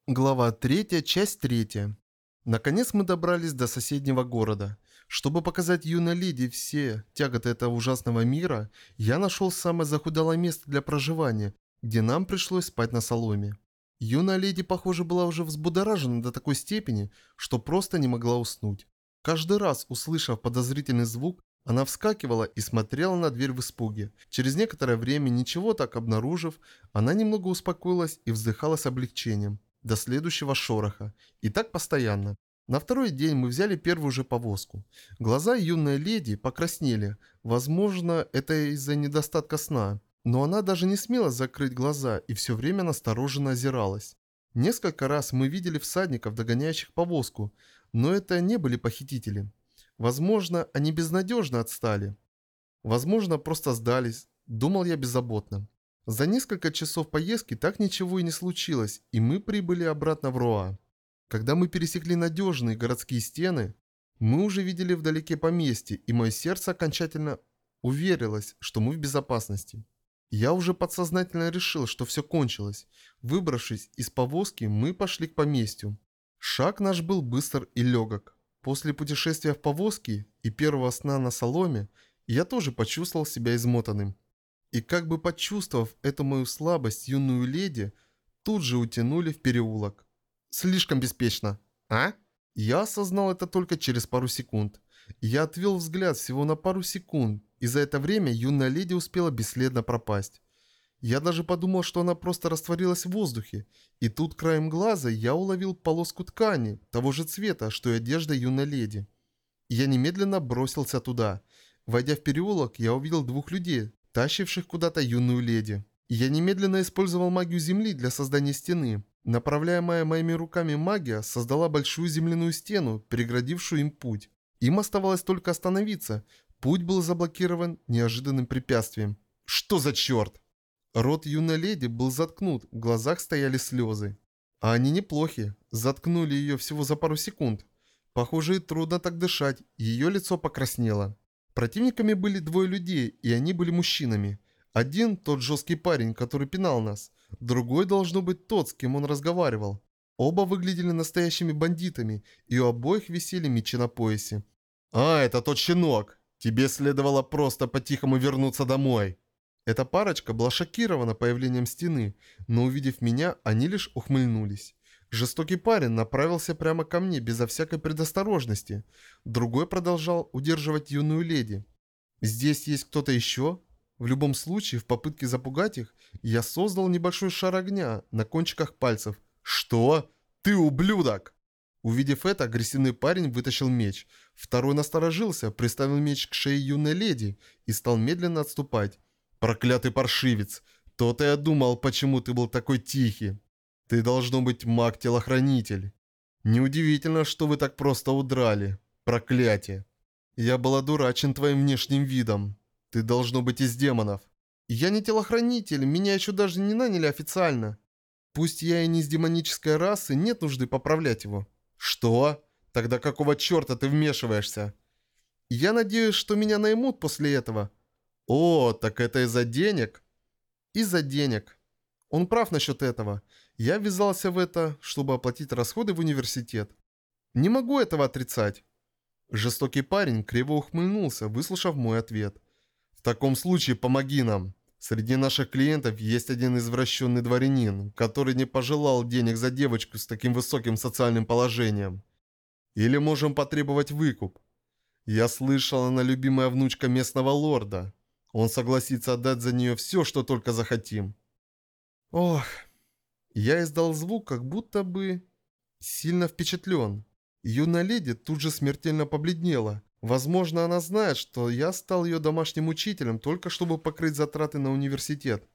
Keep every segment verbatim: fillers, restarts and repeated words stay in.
Глава третья, часть третья. Наконец мы добрались до соседнего города. Чтобы показать юной леди все тяготы этого ужасного мира, я нашел самое захудалое место для проживания, где нам пришлось спать на соломе. Юная леди, похоже, была уже взбудоражена до такой степени, что просто не могла уснуть. Каждый раз, услышав подозрительный звук, она вскакивала и смотрела на дверь в испуге. Через некоторое время, ничего так обнаружив, она немного успокоилась и вздыхала с облегчением. До следующего шороха. И так постоянно. На второй день мы взяли первую же повозку. Глаза юной леди покраснели. Возможно, это из-за недостатка сна. Но она даже не смела закрыть глаза и все время настороженно озиралась. Несколько раз мы видели всадников, догоняющих повозку, но это не были похитители. Возможно, они безнадежно отстали. Возможно, просто сдались. Думал я беззаботно. За несколько часов поездки так ничего и не случилось, и мы прибыли обратно в Руа. Когда мы пересекли надежные городские стены, мы уже видели вдалеке поместье, и мое сердце окончательно уверилось, что мы в безопасности. Я уже подсознательно решил, что все кончилось. Выбравшись из повозки, мы пошли к поместью. Шаг наш был быстр и легок. После путешествия в повозке и первого сна на соломе, я тоже почувствовал себя измотанным. И как бы почувствовав эту мою слабость, юную леди тут же утянули в переулок. Слишком беспечно, а? Я осознал это только через пару секунд. Я отвел взгляд всего на пару секунд, и за это время юная леди успела бесследно пропасть. Я даже подумал, что она просто растворилась в воздухе, и тут краем глаза я уловил полоску ткани, того же цвета, что и одежда юной леди. И я немедленно бросился туда. Войдя в переулок, я увидел двух людей, тащивших куда-то юную леди. И я немедленно использовал магию земли для создания стены. Направляемая моими руками магия создала большую земляную стену, переградившую им путь. Им оставалось только остановиться. Путь был заблокирован неожиданным препятствием. Что за черт? Рот юной леди был заткнут, в глазах стояли слезы. А они неплохи, заткнули ее всего за пару секунд. Похоже, и трудно так дышать, ее лицо покраснело. Противниками были двое людей, и они были мужчинами. Один – тот жесткий парень, который пинал нас. Другой должно быть тот, с кем он разговаривал. Оба выглядели настоящими бандитами, и у обоих висели мечи на поясе. «А, это тот щенок! Тебе следовало просто по-тихому вернуться домой!» Эта парочка была шокирована появлением стены, но увидев меня, они лишь ухмыльнулись. Жестокий парень направился прямо ко мне безо всякой предосторожности. Другой продолжал удерживать юную леди. Здесь есть кто-то еще? В любом случае, в попытке запугать их, я создал небольшой шар огня на кончиках пальцев. Что? Ты ублюдок! Увидев это, агрессивный парень вытащил меч. Второй насторожился, приставил меч к шее юной леди и стал медленно отступать. Проклятый паршивец! То-то я думал, почему ты был такой тихий. Ты должно быть маг-телохранитель. Неудивительно, что вы так просто удрали. Проклятие. Я был одурачен твоим внешним видом. Ты должно быть из демонов. Я не телохранитель, меня еще даже не наняли официально. Пусть я и не из демонической расы, нет нужды поправлять его. Что? Тогда какого черта ты вмешиваешься? Я надеюсь, что меня наймут после этого. О, так это из-за денег? Из-за денег. Он прав насчет этого. Я ввязался в это, чтобы оплатить расходы в университет. Не могу этого отрицать. Жестокий парень криво ухмыльнулся, выслушав мой ответ. В таком случае помоги нам. Среди наших клиентов есть один извращенный дворянин, который не пожелал денег за девочку с таким высоким социальным положением. Или можем потребовать выкуп. Я слышал, она любимая внучка местного лорда. Он согласится отдать за нее все, что только захотим. Ох, я издал звук, как будто бы сильно впечатлен. Юная леди тут же смертельно побледнела. Возможно, она знает, что я стал ее домашним учителем, только чтобы покрыть затраты на университет.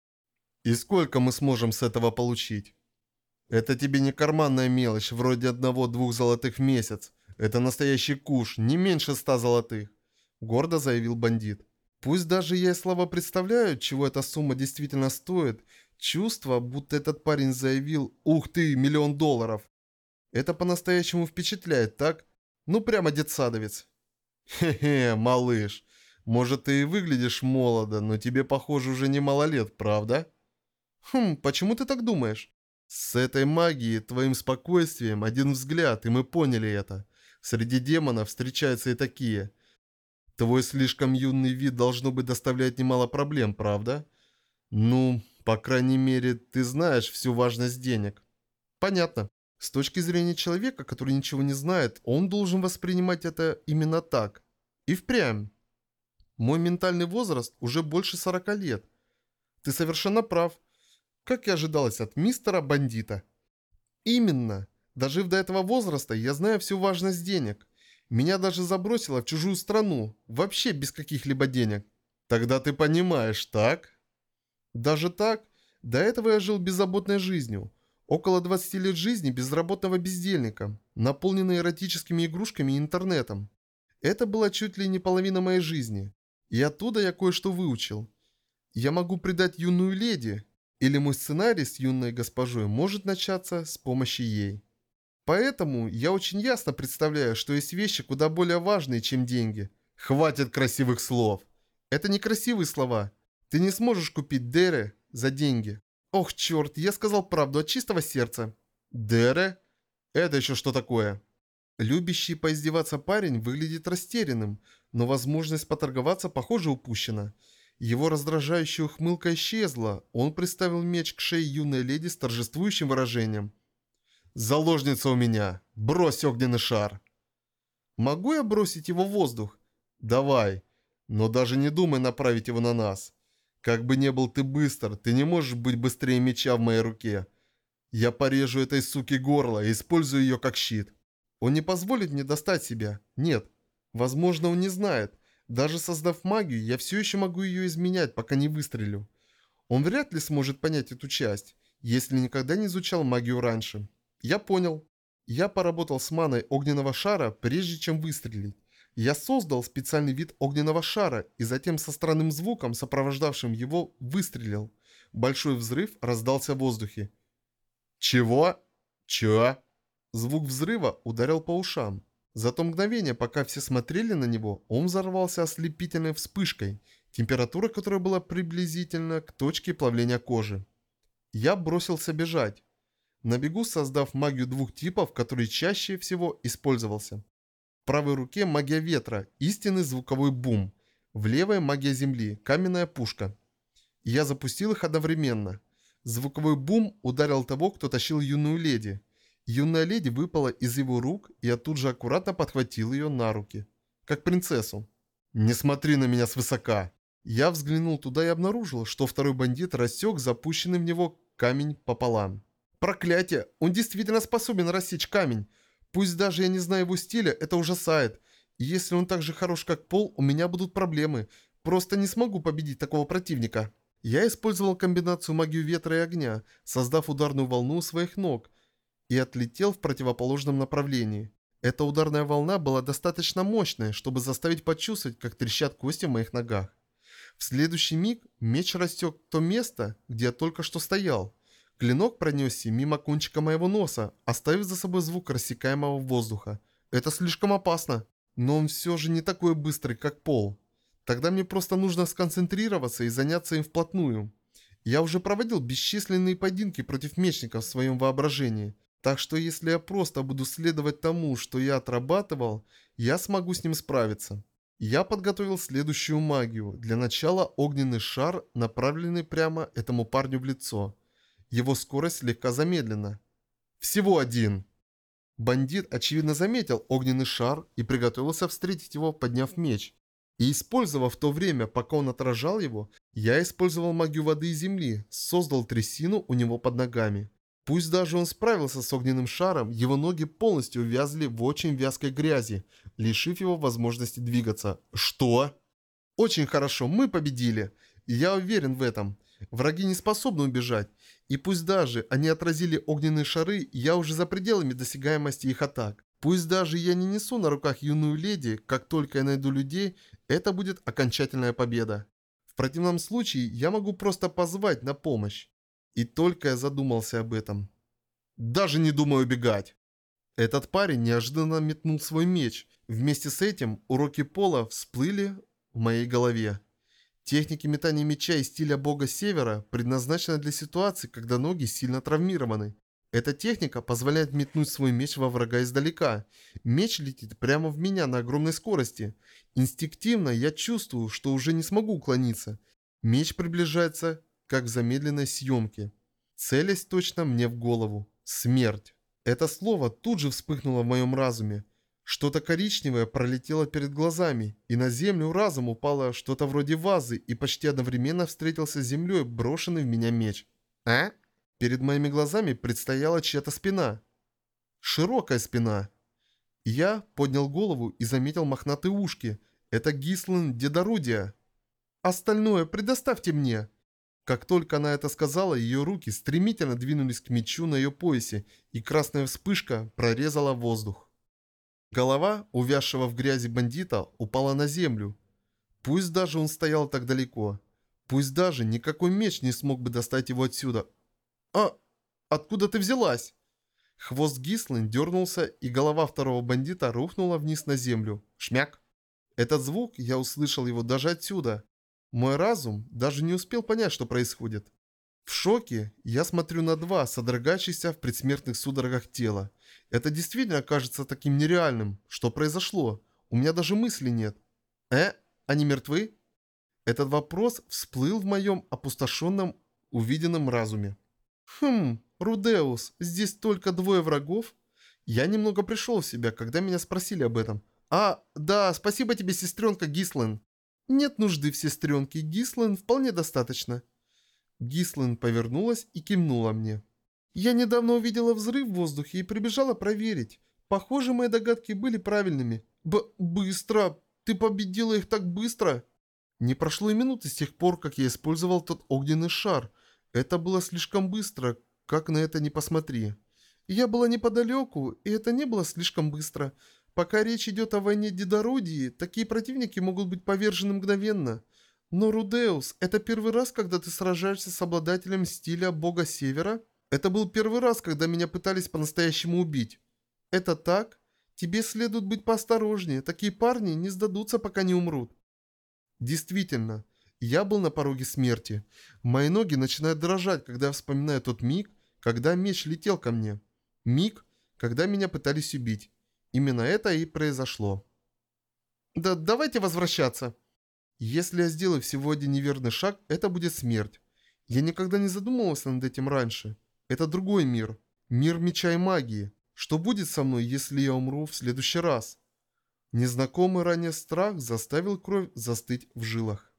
И сколько мы сможем с этого получить? Это тебе не карманная мелочь, вроде одного-двух золотых в месяц. Это настоящий куш, не меньше ста золотых. Гордо заявил бандит. Пусть даже я и слабо представляю, чего эта сумма действительно стоит, чувство, будто этот парень заявил «Ух ты, миллион долларов!» Это по-настоящему впечатляет, так? Ну прямо детсадовец. Хе-хе, малыш. Может, ты и выглядишь молодо, но тебе, похоже, уже немало лет, правда? Хм, почему ты так думаешь? С этой магией, твоим спокойствием, один взгляд, и мы поняли это. Среди демонов встречаются и такие. Твой слишком юный вид должно быть доставляет немало проблем, правда? Ну, по крайней мере, ты знаешь всю важность денег. Понятно. С точки зрения человека, который ничего не знает, он должен воспринимать это именно так. И впрямь. Мой ментальный возраст уже больше сорока лет. Ты совершенно прав. Как и ожидалось от мистера-бандита. Именно. Дожив до этого возраста, я знаю всю важность денег. Меня даже забросило в чужую страну, вообще без каких-либо денег. Тогда ты понимаешь, так? Даже так? До этого я жил беззаботной жизнью. Около двадцати лет жизни безработного бездельника, наполненной эротическими игрушками и интернетом. Это была чуть ли не половина моей жизни. И оттуда я кое-что выучил. Я могу предать юную леди, или мой сценарий с юной госпожой может начаться с помощи ей. Поэтому я очень ясно представляю, что есть вещи куда более важные, чем деньги. Хватит красивых слов. Это не красивые слова. Ты не сможешь купить Дере за деньги. Ох, черт, я сказал правду от чистого сердца. Дере? Это еще что такое? Любящий поиздеваться парень выглядит растерянным, но возможность поторговаться, похоже, упущена. Его раздражающая ухмылка исчезла. Он приставил меч к шее юной леди с торжествующим выражением. «Заложница у меня! Брось огненный шар!» «Могу я бросить его в воздух?» «Давай, но даже не думай направить его на нас. Как бы не был ты быстр, ты не можешь быть быстрее меча в моей руке. Я порежу этой суке горло и использую ее как щит. Он не позволит мне достать себя. Нет. Возможно, он не знает. Даже создав магию, я все еще могу ее изменять, пока не выстрелю. Он вряд ли сможет понять эту часть, если никогда не изучал магию раньше. Я понял. Я поработал с маной огненного шара, прежде чем выстрелить. Я создал специальный вид огненного шара и затем со странным звуком, сопровождавшим его, выстрелил. Большой взрыв раздался в воздухе. «Чего? Чё?» Звук взрыва ударил по ушам. За то мгновение, пока все смотрели на него, он взорвался ослепительной вспышкой, температура которой была приблизительно к точке плавления кожи. Я бросился бежать, на бегу создав магию двух типов, который чаще всего использовался. В правой руке магия ветра, истинный звуковой бум. В левой магия земли, каменная пушка. И я запустил их одновременно. Звуковой бум ударил того, кто тащил юную леди. Юная леди выпала из его рук, и я тут же аккуратно подхватил ее на руки. Как принцессу. «Не смотри на меня свысока!» Я взглянул туда и обнаружил, что второй бандит рассек запущенный в него камень пополам. Проклятие! Он действительно способен рассечь камень. Пусть даже я не знаю его стиля, это ужасает. И если он так же хорош, как Пол, у меня будут проблемы. Просто не смогу победить такого противника. Я использовал комбинацию магию ветра и огня, создав ударную волну у своих ног, и отлетел в противоположном направлении. Эта ударная волна была достаточно мощной, чтобы заставить почувствовать, как трещат кости в моих ногах. В следующий миг меч растек то место, где я только что стоял. Клинок пронесся мимо кончика моего носа, оставив за собой звук рассекаемого воздуха. Это слишком опасно. Но он все же не такой быстрый, как Пол. Тогда мне просто нужно сконцентрироваться и заняться им вплотную. Я уже проводил бесчисленные поединки против мечников в своем воображении. Так что если я просто буду следовать тому, что я отрабатывал, я смогу с ним справиться. Я подготовил следующую магию. Для начала огненный шар, направленный прямо этому парню в лицо. Его скорость слегка замедлена. Всего один. Бандит, очевидно, заметил огненный шар и приготовился встретить его, подняв меч. И использовав то время, пока он отражал его, я использовал магию воды и земли, создал трясину у него под ногами. Пусть даже он справился с огненным шаром, его ноги полностью увязли в очень вязкой грязи, лишив его возможности двигаться. Что? Очень хорошо, мы победили. Я уверен в этом. Враги не способны убежать. И пусть даже они отразили огненные шары, я уже за пределами досягаемости их атак. Пусть даже я не несу на руках юную леди, как только я найду людей, это будет окончательная победа. В противном случае я могу просто позвать на помощь. И только я задумался об этом. Даже не думаю убегать. Этот парень неожиданно метнул свой меч. Вместе с этим уроки Пола всплыли в моей голове. Техники метания меча и стиля бога Севера предназначены для ситуаций, когда ноги сильно травмированы. Эта техника позволяет метнуть свой меч во врага издалека. Меч летит прямо в меня на огромной скорости. Инстинктивно я чувствую, что уже не смогу уклониться. Меч приближается, как в замедленной съемке. Целясь точно мне в голову. Смерть. Это слово тут же вспыхнуло в моем разуме. Что-то коричневое пролетело перед глазами, и на землю разом упало что-то вроде вазы, и почти одновременно встретился с землей брошенный в меня меч. А? Перед моими глазами предстояла чья-то спина. Широкая спина. Я поднял голову и заметил мохнатые ушки. Это Гислин Дедорудия. Остальное предоставьте мне. Как только она это сказала, ее руки стремительно двинулись к мечу на ее поясе, и красная вспышка прорезала воздух. Голова, увязшего в грязи бандита, упала на землю. Пусть даже он стоял так далеко. Пусть даже никакой меч не смог бы достать его отсюда. «А, откуда ты взялась?» Хвост Гислин дернулся, и голова второго бандита рухнула вниз на землю. Шмяк. Этот звук, я услышал его даже отсюда. Мой разум даже не успел понять, что происходит. В шоке я смотрю на два, содрогающихся в предсмертных судорогах тела. Это действительно кажется таким нереальным. Что произошло? У меня даже мысли нет. Э? Они мертвы? Этот вопрос всплыл в моем опустошенном, увиденном разуме. Хм, Рудеус, здесь только двое врагов? Я немного пришел в себя, когда меня спросили об этом. А, да, спасибо тебе, сестренка Гислин. Нет нужды в сестренке, Гислин вполне достаточно. Гислин повернулась и кивнула мне. Я недавно увидела взрыв в воздухе и прибежала проверить. Похоже, мои догадки были правильными. Б быстро! Ты победила их так быстро! Не прошло и минуты с тех пор, как я использовал тот огненный шар. Это было слишком быстро, как на это ни посмотри. Я была неподалеку, и это не было слишком быстро. Пока речь идет о войне Дедорудии, такие противники могут быть повержены мгновенно. Но, Рудеус, это первый раз, когда ты сражаешься с обладателем стиля бога Севера? Это был первый раз, когда меня пытались по-настоящему убить. Это так? Тебе следует быть поосторожнее, такие парни не сдадутся, пока не умрут. Действительно, я был на пороге смерти. Мои ноги начинают дрожать, когда я вспоминаю тот миг, когда меч летел ко мне. Миг, когда меня пытались убить. Именно это и произошло. Да давайте возвращаться. Если я сделаю всего один неверный шаг, это будет смерть. Я никогда не задумывался над этим раньше. Это другой мир. Мир меча и магии. Что будет со мной, если я умру в следующий раз? Незнакомый ранее страх заставил кровь застыть в жилах.